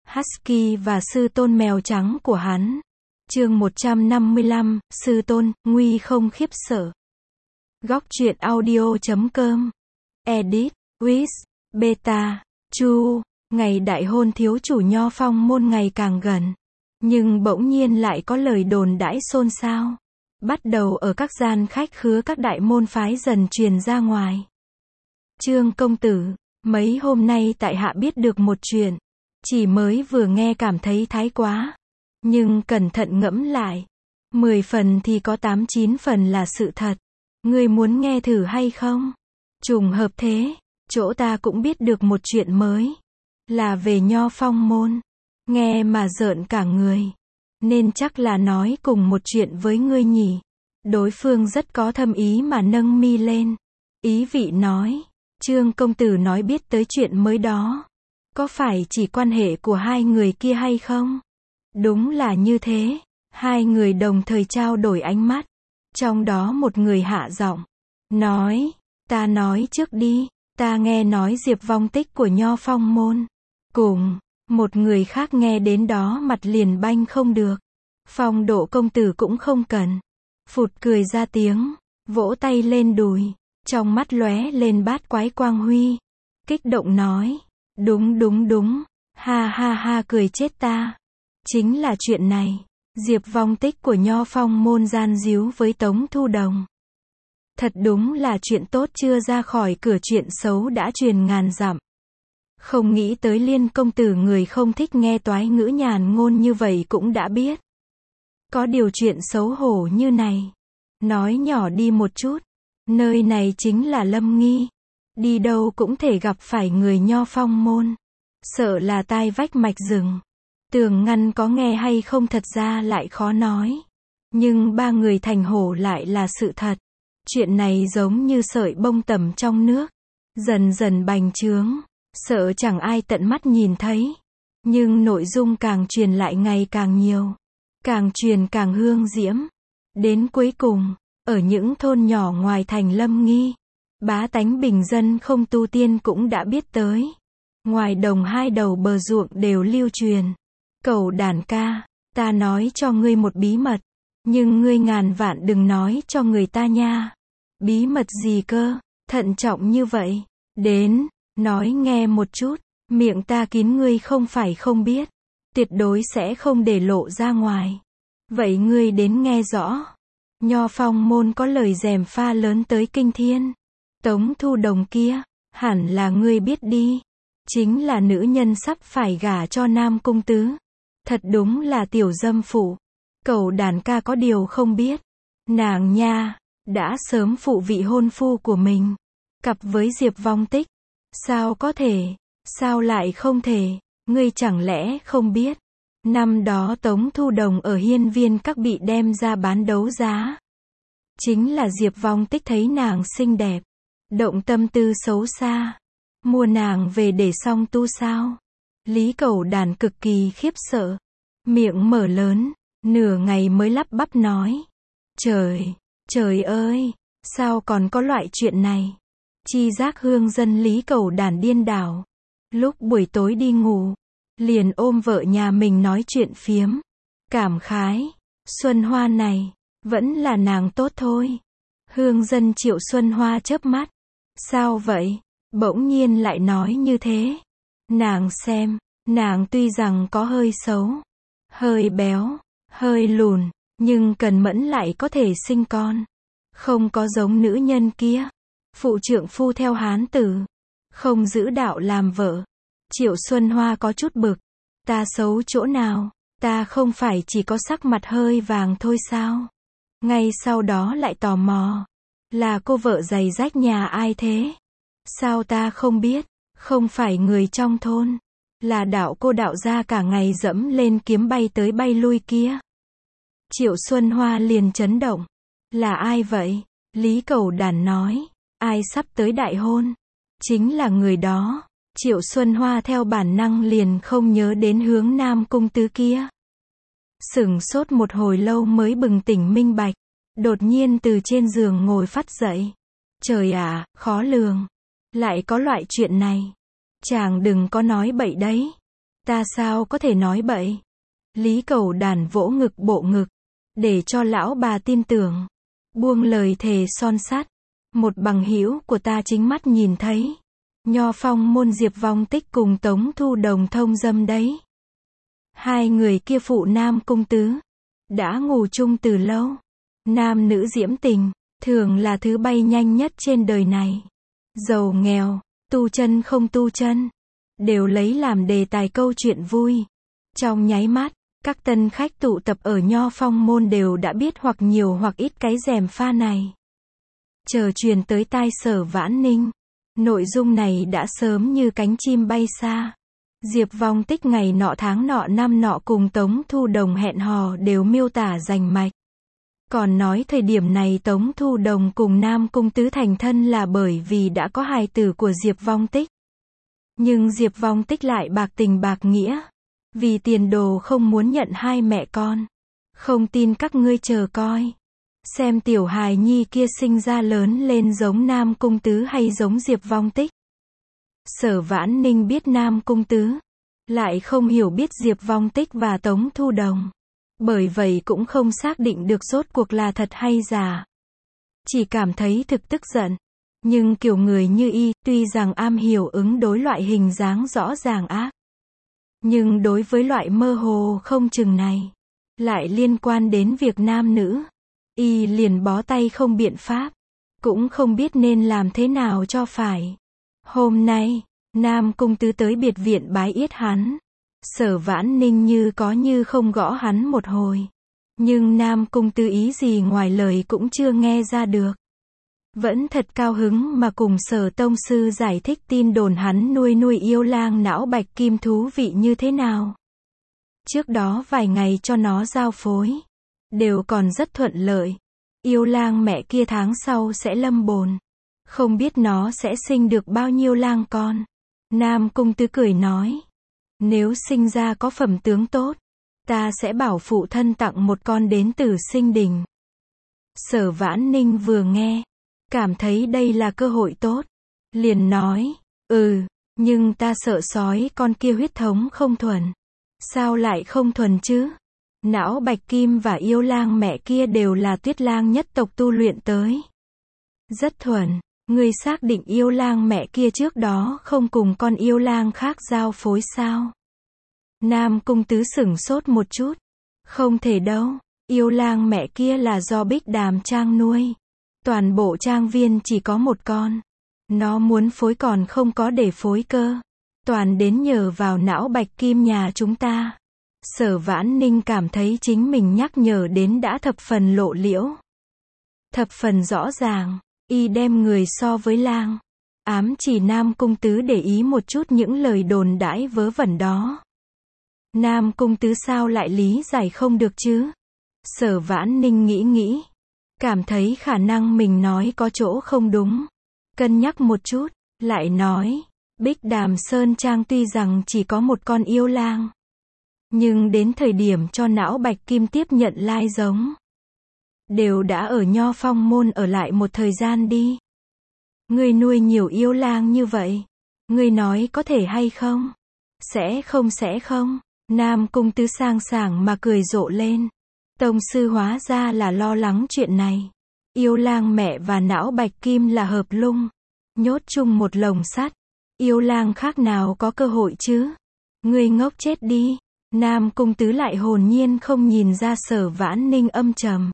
Husky và sư tôn mèo trắng của hắn. Chương 155, sư tôn, nguy không khiếp sợ. Góc truyện audio.com. Edit, Wiz, Beta, Chu. Ngày đại hôn thiếu chủ Nho Phong môn ngày càng gần. Nhưng bỗng nhiên lại có lời đồn đãi xôn xao. Bắt đầu ở các gian khách khứa các đại môn phái dần truyền ra ngoài. Trương công tử, mấy hôm nay tại hạ biết được một chuyện. Chỉ mới vừa nghe cảm thấy thái quá. Nhưng cẩn thận ngẫm lại. 10 phần thì có 8-9 phần là sự thật. Ngươi muốn nghe thử hay không? Trùng hợp thế, chỗ ta cũng biết được một chuyện mới. Là về Nho Phong môn. Nghe mà rợn cả người. Nên chắc là nói cùng một chuyện với ngươi nhỉ. Đối phương rất có thâm ý mà nâng mi lên. Ý vị nói. Trương công tử nói biết tới chuyện mới đó. Có phải chỉ quan hệ của hai người kia hay không? Đúng là như thế. Hai người đồng thời trao đổi ánh mắt. Trong đó một người hạ giọng. Nói. Ta nói trước đi. Ta nghe nói Diệp vong tích của Nho Phong môn. Cùng. Một người khác nghe đến đó mặt liền banh không được. Phong độ công tử cũng không cần. Phụt cười ra tiếng. Vỗ tay lên đùi. Trong mắt lóe lên bát quái quang huy. Kích động nói. Đúng đúng đúng. Ha ha ha cười chết ta. Chính là chuyện này. Diệp vong tích của Nho Phong môn gian díu với Tống Thu Đồng. Thật đúng là chuyện tốt chưa ra khỏi cửa chuyện xấu đã truyền ngàn dặm. Không nghĩ tới Liên công tử người không thích nghe toái ngữ nhàn ngôn như vậy cũng đã biết. Có điều chuyện xấu hổ như này. Nói nhỏ đi một chút. Nơi này chính là Lâm Nghi. Đi đâu cũng thể gặp phải người Nho Phong môn. Sợ là tai vách mạch rừng. Tường ngăn có nghe hay không thật ra lại khó nói. Nhưng ba người thành hổ lại là sự thật. Chuyện này giống như sợi bông tẩm trong nước. Dần dần bành trướng. Sợ chẳng ai tận mắt nhìn thấy. Nhưng nội dung càng truyền lại ngày càng nhiều. Càng truyền càng hương diễm. Đến cuối cùng, ở những thôn nhỏ ngoài thành Lâm Nghi, bá tánh bình dân không tu tiên cũng đã biết tới. Ngoài đồng hai đầu bờ ruộng đều lưu truyền. Cẩu đàn ca, ta nói cho ngươi một bí mật. Nhưng ngươi ngàn vạn đừng nói cho người ta nha. Bí mật gì cơ, thận trọng như vậy. Đến, nói nghe một chút. Miệng ta kín ngươi không phải không biết. Tuyệt đối sẽ không để lộ ra ngoài. Vậy ngươi đến nghe rõ. Nho Phong môn có lời gièm pha lớn tới kinh thiên. Tống Thu Đồng kia, hẳn là ngươi biết đi. Chính là nữ nhân sắp phải gả cho Nam Cung Tứ. Thật đúng là tiểu dâm phụ. Cẩu đàn ca có điều không biết. Nàng nha, đã sớm phụ vị hôn phu của mình. Cặp với Diệp vong tích. Sao có thể? Sao lại không thể? Ngươi chẳng lẽ không biết? Năm đó Tống Thu Đồng ở hiên viên các bị đem ra bán đấu giá. Chính là Diệp vong tích thấy nàng xinh đẹp. Động tâm tư xấu xa. Mua nàng về để song tu sao? Lý Cẩu đàn cực kỳ khiếp sợ. Miệng mở lớn. Nửa ngày mới lắp bắp nói. Trời ơi! Sao còn có loại chuyện này? Chi giác hương dân Lý Cẩu đàn điên đảo. Lúc buổi tối đi ngủ. Liền ôm vợ nhà mình nói chuyện phiếm. Cảm khái. Xuân Hoa này. Vẫn là nàng tốt thôi. Hương dân Triệu Xuân Hoa chớp mắt. Sao vậy? Bỗng nhiên lại nói như thế. Nàng xem. Nàng tuy rằng có hơi xấu. Hơi béo. Hơi lùn. Nhưng cần mẫn lại có thể sinh con. Không có giống nữ nhân kia. Phụ trượng phu theo hán tử. Không giữ đạo làm vợ. Triệu Xuân Hoa có chút bực. Ta xấu chỗ nào? Ta không phải chỉ có sắc mặt hơi vàng thôi sao? Ngay sau đó lại tò mò. Là cô vợ giày rách nhà ai thế? Sao ta không biết? Không phải người trong thôn. Là đạo cô đạo gia cả ngày dẫm lên kiếm bay tới bay lui kia. Triệu Xuân Hoa liền chấn động. Là ai vậy? Lý Cẩu đàn nói. Ai sắp tới đại hôn? Chính là người đó. Triệu Xuân Hoa theo bản năng liền không nhớ đến hướng Nam Cung Tứ kia. Sửng sốt một hồi lâu mới bừng tỉnh minh bạch. Đột nhiên từ trên giường ngồi phắt dậy. Trời ạ, khó lường. Lại có loại chuyện này. Chàng đừng có nói bậy đấy. Ta sao có thể nói bậy? Lý Cẩu Đản vỗ ngực bộ ngực, để cho lão bà tin tưởng. Buông lời thề son sắt. Một bằng hữu của ta chính mắt nhìn thấy. Nho Phong môn Diệp Vong Tích cùng Tống Thu Đồng thông dâm đấy. Hai người kia phụ nam cung tứ. Đã ngủ chung từ lâu. Nam nữ diễm tình, thường là thứ bay nhanh nhất trên đời này. Giàu nghèo, tu chân không tu chân, đều lấy làm đề tài câu chuyện vui. Trong nháy mắt, các tân khách tụ tập ở Nho Phong môn đều đã biết hoặc nhiều hoặc ít cái rèm pha này. Chờ truyền tới tai Sở Vãn Ninh. Nội dung này đã sớm như cánh chim bay xa. Diệp Vong Tích ngày nọ tháng nọ năm nọ cùng Tống Thu Đồng hẹn hò đều miêu tả rành mạch. Còn nói thời điểm này Tống Thu Đồng cùng Nam Cung Tứ thành thân là bởi vì đã có hài tử của Diệp Vong Tích. Nhưng Diệp Vong Tích lại bạc tình bạc nghĩa. Vì tiền đồ không muốn nhận hai mẹ con. Không tin các ngươi chờ coi. Xem tiểu hài nhi kia sinh ra lớn lên giống Nam Cung Tứ hay giống Diệp Vong Tích. Sở Vãn Ninh biết Nam Cung Tứ, lại không hiểu biết Diệp Vong Tích và Tống Thu Đồng. Bởi vậy cũng không xác định được rốt cuộc là thật hay giả. Chỉ cảm thấy thực tức giận. Nhưng kiểu người như y, tuy rằng am hiểu ứng đối loại hình dáng rõ ràng ác. Nhưng đối với loại mơ hồ không chừng này, lại liên quan đến việc nam nữ. Y liền bó tay không biện pháp. Cũng không biết nên làm thế nào cho phải. Hôm nay, Nam Cung Tứ tới biệt viện bái yết hắn. Sở Vãn Ninh như có như không gõ hắn một hồi. Nhưng Nam Cung Tứ ý gì ngoài lời cũng chưa nghe ra được. Vẫn thật cao hứng mà cùng Sở Tông Sư giải thích tin đồn hắn nuôi yêu lang não bạch kim thú vị như thế nào. Trước đó vài ngày cho nó giao phối, đều còn rất thuận lợi. Yêu lang mẹ kia tháng sau sẽ lâm bồn. Không biết nó sẽ sinh được bao nhiêu lang con. Nam Cung Tứ cười nói. Nếu sinh ra có phẩm tướng tốt, ta sẽ bảo phụ thân tặng một con đến Tử Sinh Đình. Sở Vãn Ninh vừa nghe, cảm thấy đây là cơ hội tốt. Liền nói, nhưng ta sợ sói con kia huyết thống không thuần. Sao lại không thuần chứ? Não bạch kim và yêu lang mẹ kia đều là Tuyết Lang nhất tộc tu luyện tới. Rất thuần. Ngươi xác định yêu lang mẹ kia trước đó không cùng con yêu lang khác giao phối sao? Nam Cung Tứ sửng sốt một chút. Không thể đâu. Yêu lang mẹ kia là do Bích Đàm Trang nuôi. Toàn bộ trang viên chỉ có một con. Nó muốn phối còn không có để phối cơ. Toàn đến nhờ vào não bạch kim nhà chúng ta. Sở Vãn Ninh cảm thấy chính mình nhắc nhở đến đã thập phần lộ liễu. Thập phần rõ ràng. Y đem người so với lang. Ám chỉ Nam Cung Tứ để ý một chút những lời đồn đãi vớ vẩn đó. Nam Cung Tứ sao lại lý giải không được chứ? Sở Vãn Ninh nghĩ. Cảm thấy khả năng mình nói có chỗ không đúng. Cân nhắc một chút, lại nói. Bích Đàm Sơn Trang tuy rằng chỉ có một con yêu lang. Nhưng đến thời điểm cho não bạch kim tiếp nhận lai giống. Đều đã ở Nho Phong môn ở lại một thời gian đi. Ngươi nuôi nhiều yêu lang như vậy. Ngươi nói có thể hay không? Sẽ không. Nam Cung Tứ sang sảng mà cười rộ lên. Tông sư hóa ra là lo lắng chuyện này. Yêu lang mẹ và não bạch kim là hợp lung. Nhốt chung một lồng sắt. Yêu lang khác nào có cơ hội chứ? Ngươi ngốc chết đi. Nam Cung Tứ lại hồn nhiên không nhìn ra Sở Vãn Ninh âm trầm.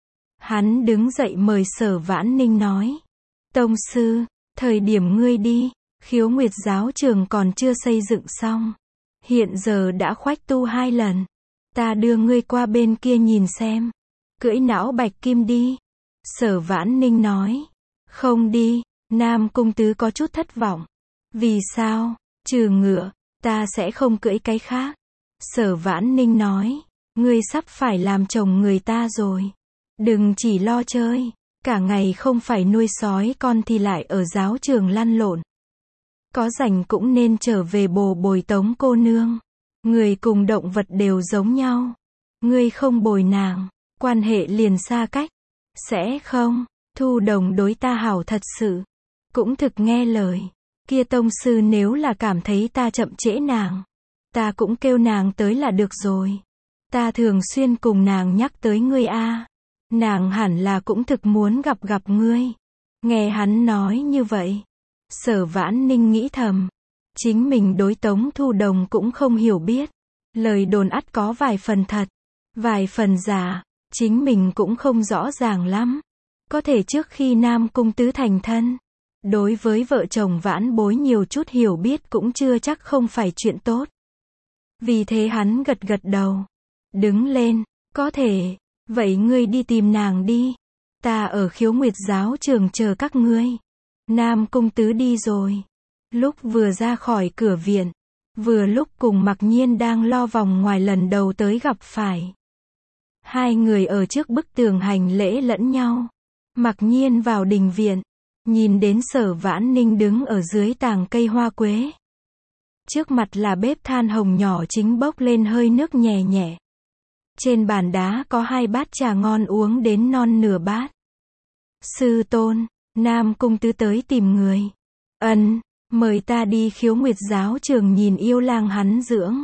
Hắn đứng dậy mời Sở Vãn Ninh nói. Tông sư, thời điểm ngươi đi, Khiếu Nguyệt giáo trường còn chưa xây dựng xong. Hiện giờ đã khoách tu 2 lần. Ta đưa ngươi qua bên kia nhìn xem. Cưỡi não bạch kim đi. Sở Vãn Ninh nói. Không đi. Nam Cung Tứ có chút thất vọng. Vì sao? Trừ ngựa, ta sẽ không cưỡi cái khác. Sở Vãn Ninh nói. Ngươi sắp phải làm chồng người ta rồi. Đừng chỉ lo chơi. Cả ngày không phải nuôi sói con thì lại ở giáo trường lăn lộn. Có rảnh cũng nên trở về bồi Tống cô nương. Người cùng động vật đều giống nhau. Ngươi không bồi nàng, quan hệ liền xa cách. Sẽ không, Thu Đồng đối ta hảo thật sự. Cũng thực nghe lời. Kia tông sư nếu là cảm thấy ta chậm trễ nàng. Ta cũng kêu nàng tới là được rồi. Ta thường xuyên cùng nàng nhắc tới ngươi a. Nàng hẳn là cũng thực muốn gặp ngươi. Nghe hắn nói như vậy, Sở Vãn Ninh nghĩ thầm, chính mình đối Tống Thu Đồng cũng không hiểu biết. Lời đồn ắt có vài phần thật, vài phần giả, chính mình cũng không rõ ràng lắm. Có thể trước khi Nam Cung Tứ thành thân, đối với vợ chồng Vãn Bối nhiều chút hiểu biết cũng chưa chắc không phải chuyện tốt. Vì thế hắn gật gật đầu, đứng lên, có thể, vậy ngươi đi tìm nàng đi. Ta ở Khiếu Nguyệt giáo trường chờ các ngươi. Nam Cung Tứ đi rồi. Lúc vừa ra khỏi cửa viện, vừa lúc cùng Mặc Nhiên đang lo vòng ngoài lần đầu tới gặp phải. Hai người ở trước bức tường hành lễ lẫn nhau. Mặc Nhiên vào đình viện, nhìn đến Sở Vãn Ninh đứng ở dưới tàng cây hoa quế. Trước mặt là bếp than hồng nhỏ chính bốc lên hơi nước nhẹ nhẹ. Trên bàn đá có 2 bát trà ngon uống đến non nửa bát. Sư tôn, Nam Cung Tứ tới tìm người. Mời ta đi Khiếu Nguyệt giáo trường nhìn yêu lang hắn dưỡng.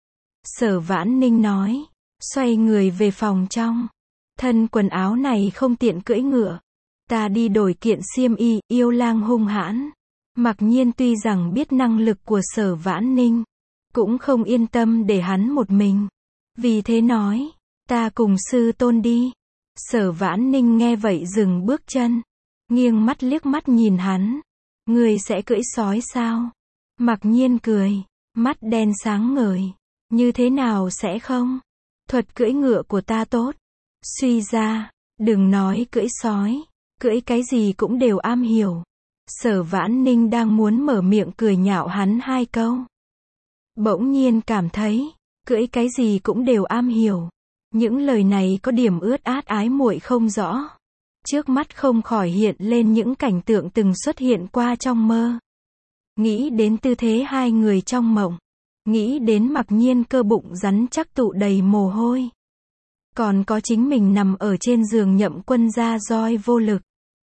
Sở Vãn Ninh nói, xoay người về phòng trong. Thân quần áo này không tiện cưỡi ngựa. Ta đi đổi kiện xiêm y, yêu lang hung hãn. Mặc Nhiên tuy rằng biết năng lực của Sở Vãn Ninh, cũng không yên tâm để hắn một mình. Vì thế nói, ta cùng sư tôn đi. Sở Vãn Ninh nghe vậy dừng bước chân, nghiêng mắt liếc mắt nhìn hắn. Người sẽ cưỡi sói sao? Mặc Nhiên cười, mắt đen sáng ngời. Như thế nào sẽ không? Thuật cưỡi ngựa của ta tốt. Suy ra, đừng nói cưỡi sói, cưỡi cái gì cũng đều am hiểu. Sở Vãn Ninh đang muốn mở miệng cười nhạo hắn 2 câu. Bỗng nhiên cảm thấy, cưỡi cái gì cũng đều am hiểu. Những lời này có điểm ướt át ái muội không rõ. Trước mắt không khỏi hiện lên những cảnh tượng từng xuất hiện qua trong mơ. Nghĩ đến tư thế hai người trong mộng. Nghĩ đến Mặc Nhiên cơ bụng rắn chắc tụ đầy mồ hôi. Còn có chính mình nằm ở trên giường Nhậm Quân ra roi vô lực.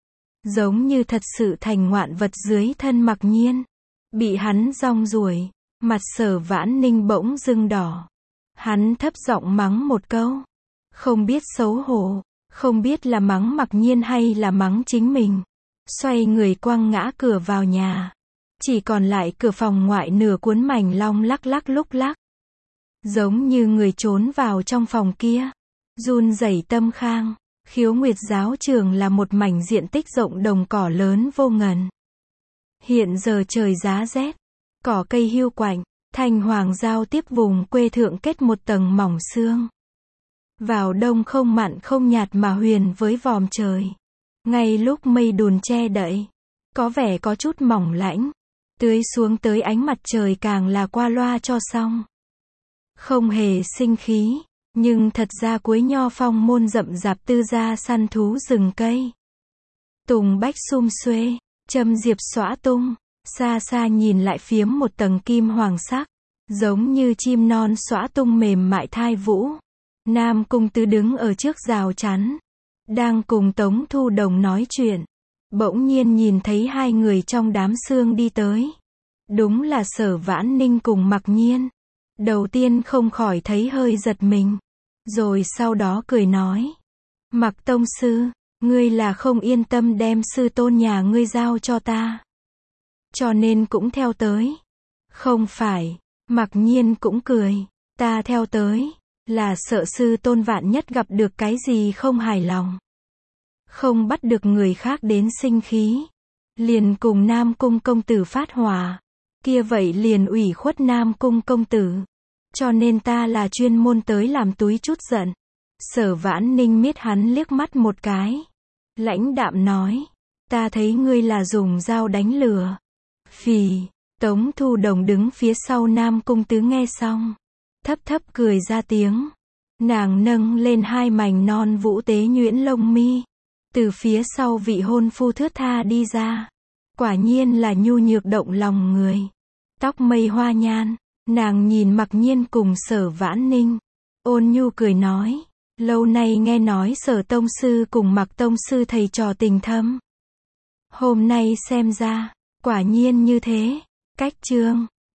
Giống như thật sự thành ngoạn vật dưới thân Mặc Nhiên. Bị hắn rong ruổi, mặt Sở Vãn Ninh bỗng dưng đỏ. Hắn thấp giọng mắng một câu. Không biết xấu hổ, không biết là mắng Mặc Nhiên hay là mắng chính mình. Xoay người quăng ngã cửa vào nhà. Chỉ còn lại cửa phòng ngoại nửa cuốn mảnh long lắc lắc lúc lắc. Giống như người trốn vào trong phòng kia. Run rẩy tâm khang. Khiếu Nguyệt giáo trường là một mảnh diện tích rộng đồng cỏ lớn vô ngần. Hiện giờ trời giá rét, cỏ cây hiu quạnh, thanh hoàng giao tiếp vùng quê thượng kết một tầng mỏng sương. Vào đông không mặn không nhạt mà huyền với vòm trời. Ngay lúc mây đùn che đậy, có vẻ có chút mỏng lãnh, tưới xuống tới ánh mặt trời càng là qua loa cho xong. Không hề sinh khí, nhưng thật ra cuối nho phong môn rậm rạp tư gia săn thú rừng cây. Tùng bách sum xuê, châm diệp xõa tung, xa xa nhìn lại phiếm một tầng kim hoàng sắc, giống như chim non xõa tung mềm mại thai vũ. Nam Cung Tứ đứng ở trước rào chắn, đang cùng Tống Thu Đồng nói chuyện. Bỗng nhiên nhìn thấy 2 người trong đám sương đi tới. Đúng là Sở Vãn Ninh cùng Mặc Nhiên. Đầu tiên không khỏi thấy hơi giật mình, rồi sau đó cười nói. Mặc tông sư, ngươi là không yên tâm đem sư tôn nhà ngươi giao cho ta, cho nên cũng theo tới. Không phải, Mặc Nhiên cũng cười, ta theo tới, là sợ sư tôn vạn nhất gặp được cái gì không hài lòng. Không bắt được người khác đến sinh khí. Liền cùng Nam Cung công tử phát hỏa. Kia vậy liền ủy khuất Nam Cung công tử. Cho nên ta là chuyên môn tới làm túi chút giận. Sở Vãn Ninh miết hắn liếc mắt một cái. Lãnh đạm nói. Ta thấy ngươi là dùng dao đánh lừa. Phì, Tống Thu Đồng đứng phía sau Nam Cung Tứ nghe xong. Thấp thấp cười ra tiếng. Nàng nâng lên 2 mảnh non vũ tế nhuyễn lông mi. Từ phía sau vị hôn phu thướt tha đi ra. Quả nhiên là nhu nhược động lòng người. Tóc mây hoa nhan. Nàng nhìn Mặc Nhiên cùng Sở Vãn Ninh. Ôn nhu cười nói. Lâu nay nghe nói Sở tông sư cùng Mặc tông sư thầy trò tình thâm. Hôm nay xem ra, quả nhiên như thế. Cách chương